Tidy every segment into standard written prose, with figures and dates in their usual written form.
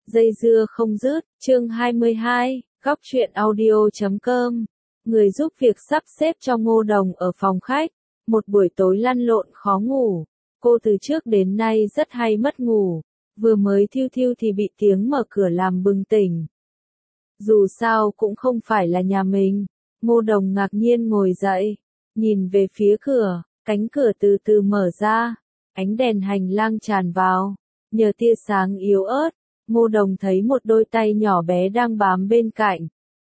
Dây dưa không dứt, chương 22, góc truyện audio.com. Người giúp việc sắp xếp cho Ngô Đồng ở phòng khách. Một buổi tối lăn lộn khó ngủ. Cô từ trước đến nay rất hay mất ngủ. Vừa mới thiu thiu thì bị tiếng mở cửa làm bừng tỉnh. Dù sao cũng không phải là nhà mình. Ngô Đồng ngạc nhiên ngồi dậy, nhìn về phía cửa, cánh cửa từ từ mở ra. Ánh đèn hành lang tràn vào. Nhờ tia sáng yếu ớt, Ngô Đồng thấy một đôi tay nhỏ bé đang bám bên cạnh.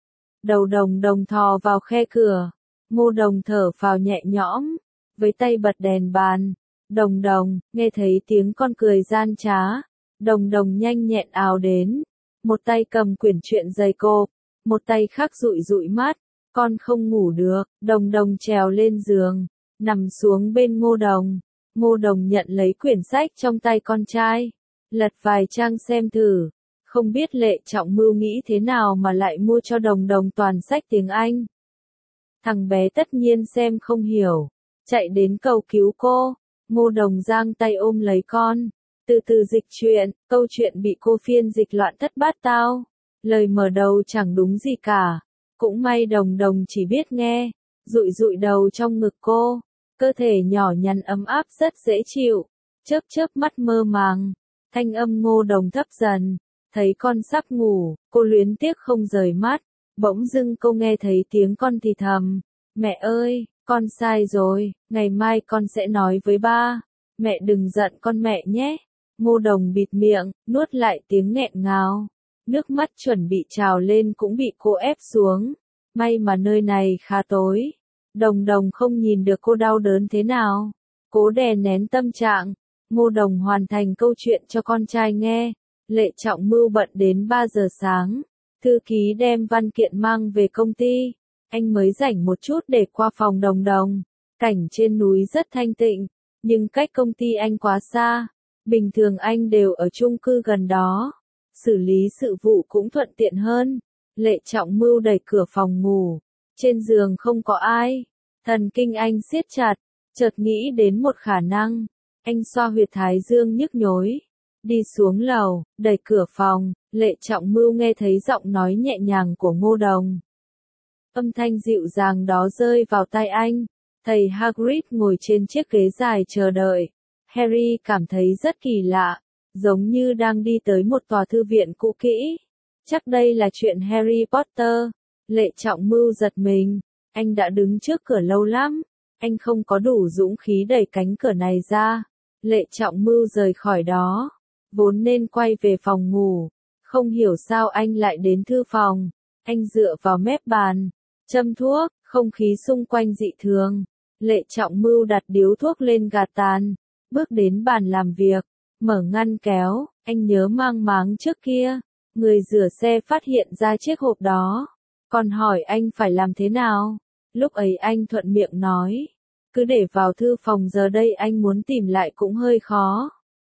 Đầu Đồng Đồng thò vào khe cửa. Ngô Đồng thở phào nhẹ nhõm, với tay bật đèn bàn. Đồng Đồng, nghe thấy tiếng con cười gian trá. Đồng Đồng nhanh nhẹn ào đến. Một tay cầm quyển truyện dày cộp, một tay khác dụi dụi mắt. Con không ngủ được. Đồng Đồng trèo lên giường, nằm xuống bên Ngô Đồng. Ngô Đồng nhận lấy quyển sách trong tay con trai, lật vài trang xem thử. Không biết Lệ Trọng Mưu nghĩ thế nào mà lại mua cho Đồng Đồng toàn sách tiếng Anh. Thằng bé tất nhiên xem không hiểu, chạy đến cầu cứu cô. Ngô Đồng giang tay ôm lấy con, từ từ dịch chuyện. Câu chuyện bị cô phiên dịch loạn thất bát tao, lời mở đầu chẳng đúng gì cả. Cũng may Đồng Đồng chỉ biết nghe, dụi dụi đầu trong ngực cô. Cơ thể nhỏ nhắn ấm áp rất dễ chịu, chớp chớp mắt mơ màng. Thanh âm Ngô Đồng thấp dần, thấy con sắp ngủ, cô luyến tiếc không rời mắt. Bỗng dưng cô nghe thấy tiếng con thì thầm, mẹ ơi, con sai rồi, ngày mai con sẽ nói với ba, mẹ đừng giận con mẹ nhé. Ngô Đồng bịt miệng, nuốt lại tiếng nghẹn ngào, nước mắt chuẩn bị trào lên cũng bị cô ép xuống. May mà nơi này khá tối, Đồng Đồng không nhìn được cô đau đớn thế nào. Cố đè nén tâm trạng, Ngô Đồng hoàn thành câu chuyện cho con trai nghe. Lệ Trọng Mưu bận đến 3 giờ sáng. Thư ký đem văn kiện mang về công ty. Anh mới rảnh một chút để qua phòng Đồng Đồng. Cảnh trên núi rất thanh tịnh, nhưng cách công ty anh quá xa. Bình thường anh đều ở chung cư gần đó, xử lý sự vụ cũng thuận tiện hơn. Lệ Trọng Mưu đẩy cửa phòng ngủ. Trên giường không có ai. Thần kinh anh siết chặt, chợt nghĩ đến một khả năng. Anh xoa huyệt thái dương nhức nhối, đi xuống lầu, đẩy cửa phòng. Lệ Trọng Mưu nghe thấy giọng nói nhẹ nhàng của Ngô Đồng. Âm thanh dịu dàng đó rơi vào tai anh. Thầy Hagrid ngồi trên chiếc ghế dài chờ đợi. Harry cảm thấy rất kỳ lạ, giống như đang đi tới một tòa thư viện cũ kỹ. Chắc đây là chuyện Harry Potter. Lệ Trọng Mưu giật mình, anh đã đứng trước cửa lâu lắm, anh không có đủ dũng khí đẩy cánh cửa này ra. Lệ Trọng Mưu rời khỏi đó, vốn nên quay về phòng ngủ, không hiểu sao anh lại đến thư phòng. Anh dựa vào mép bàn, châm thuốc, không khí xung quanh dị thường. Lệ Trọng Mưu đặt điếu thuốc lên gạt tàn, bước đến bàn làm việc, mở ngăn kéo. Anh nhớ mang máng trước kia, người rửa xe phát hiện ra chiếc hộp đó, còn hỏi anh phải làm thế nào. Lúc ấy anh thuận miệng nói, cứ để vào thư phòng, giờ đây anh muốn tìm lại cũng hơi khó.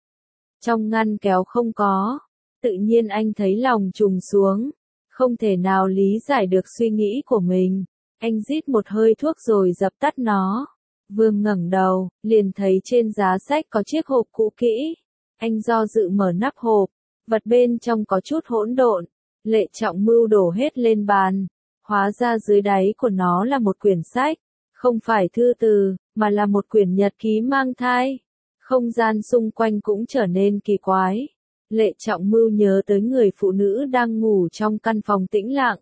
Trong ngăn kéo không có. Tự nhiên anh thấy lòng trùng xuống, không thể nào lý giải được suy nghĩ của mình. Anh rít một hơi thuốc rồi dập tắt nó. Vừa ngẩng đầu, liền thấy trên giá sách có chiếc hộp cũ kỹ. Anh do dự mở nắp hộp, vật bên trong có chút hỗn độn. Lệ Trọng Mưu đổ hết lên bàn. Hóa ra dưới đáy của nó là một quyển sách, không phải thư từ, mà là một quyển nhật ký mang thai. Không gian xung quanh cũng trở nên kỳ quái. Lệ Trọng Mưu nhớ tới người phụ nữ đang ngủ trong căn phòng tĩnh lặng.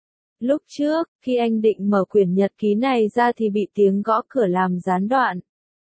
Lúc trước, khi anh định mở quyển nhật ký này ra thì bị tiếng gõ cửa làm gián đoạn.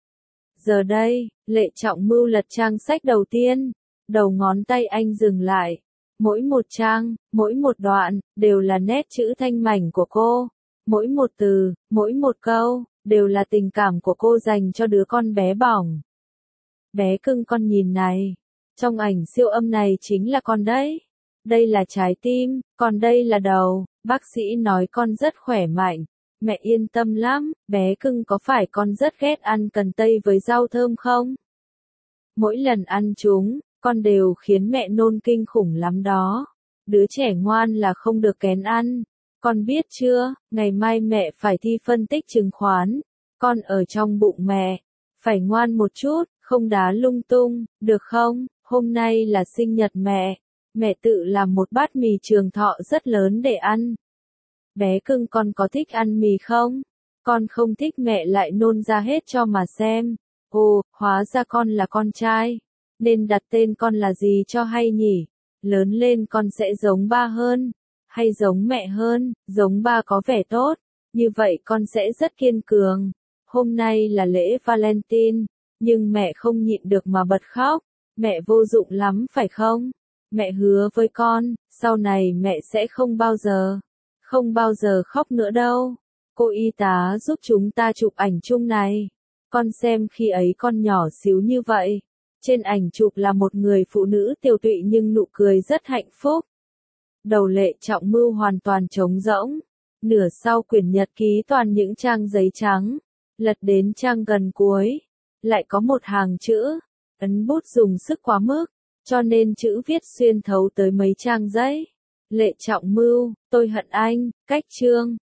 Giờ đây, Lệ Trọng Mưu lật trang sách đầu tiên, đầu ngón tay anh dừng lại. Mỗi một trang, mỗi một đoạn, đều là nét chữ thanh mảnh của cô. Mỗi một từ, mỗi một câu, đều là tình cảm của cô dành cho đứa con bé bỏng. Bé cưng, con nhìn này. Trong ảnh siêu âm này chính là con đấy. Đây là trái tim, còn đây là đầu. Bác sĩ nói con rất khỏe mạnh. Mẹ yên tâm lắm. Bé cưng, có phải con rất ghét ăn cần tây với rau thơm không? Mỗi lần ăn chúng, con đều khiến mẹ nôn kinh khủng lắm đó. Đứa trẻ ngoan là không được kén ăn. Con biết chưa, ngày mai mẹ phải thi phân tích chứng khoán. Con ở trong bụng mẹ. Phải ngoan một chút, không đá lung tung, được không? Hôm nay là sinh nhật mẹ. Mẹ tự làm một bát mì Trường Thọ rất lớn để ăn. Bé cưng con có thích ăn mì không? Con không thích mẹ lại nôn ra hết cho mà xem. Ồ, hóa ra con là con trai. Nên đặt tên con là gì cho hay nhỉ? Lớn lên con sẽ giống ba hơn. Hay giống mẹ hơn, giống ba có vẻ tốt. Như vậy con sẽ rất kiên cường. Hôm nay là lễ Valentine, nhưng mẹ không nhịn được mà bật khóc. Mẹ vô dụng lắm phải không? Mẹ hứa với con, sau này mẹ sẽ không bao giờ khóc nữa đâu. Cô y tá giúp chúng ta chụp ảnh chung này. Con xem khi ấy con nhỏ xíu như vậy. Trên ảnh chụp là một người phụ nữ tiều tụy nhưng nụ cười rất hạnh phúc. Đầu Lệ Trọng Mưu hoàn toàn trống rỗng. Nửa sau quyển nhật ký toàn những trang giấy trắng. Lật đến trang gần cuối. Lại có một hàng chữ. Ấn bút dùng sức quá mức. Cho nên chữ viết xuyên thấu tới mấy trang giấy. Lệ Trọng Mưu, tôi hận anh, cách chương.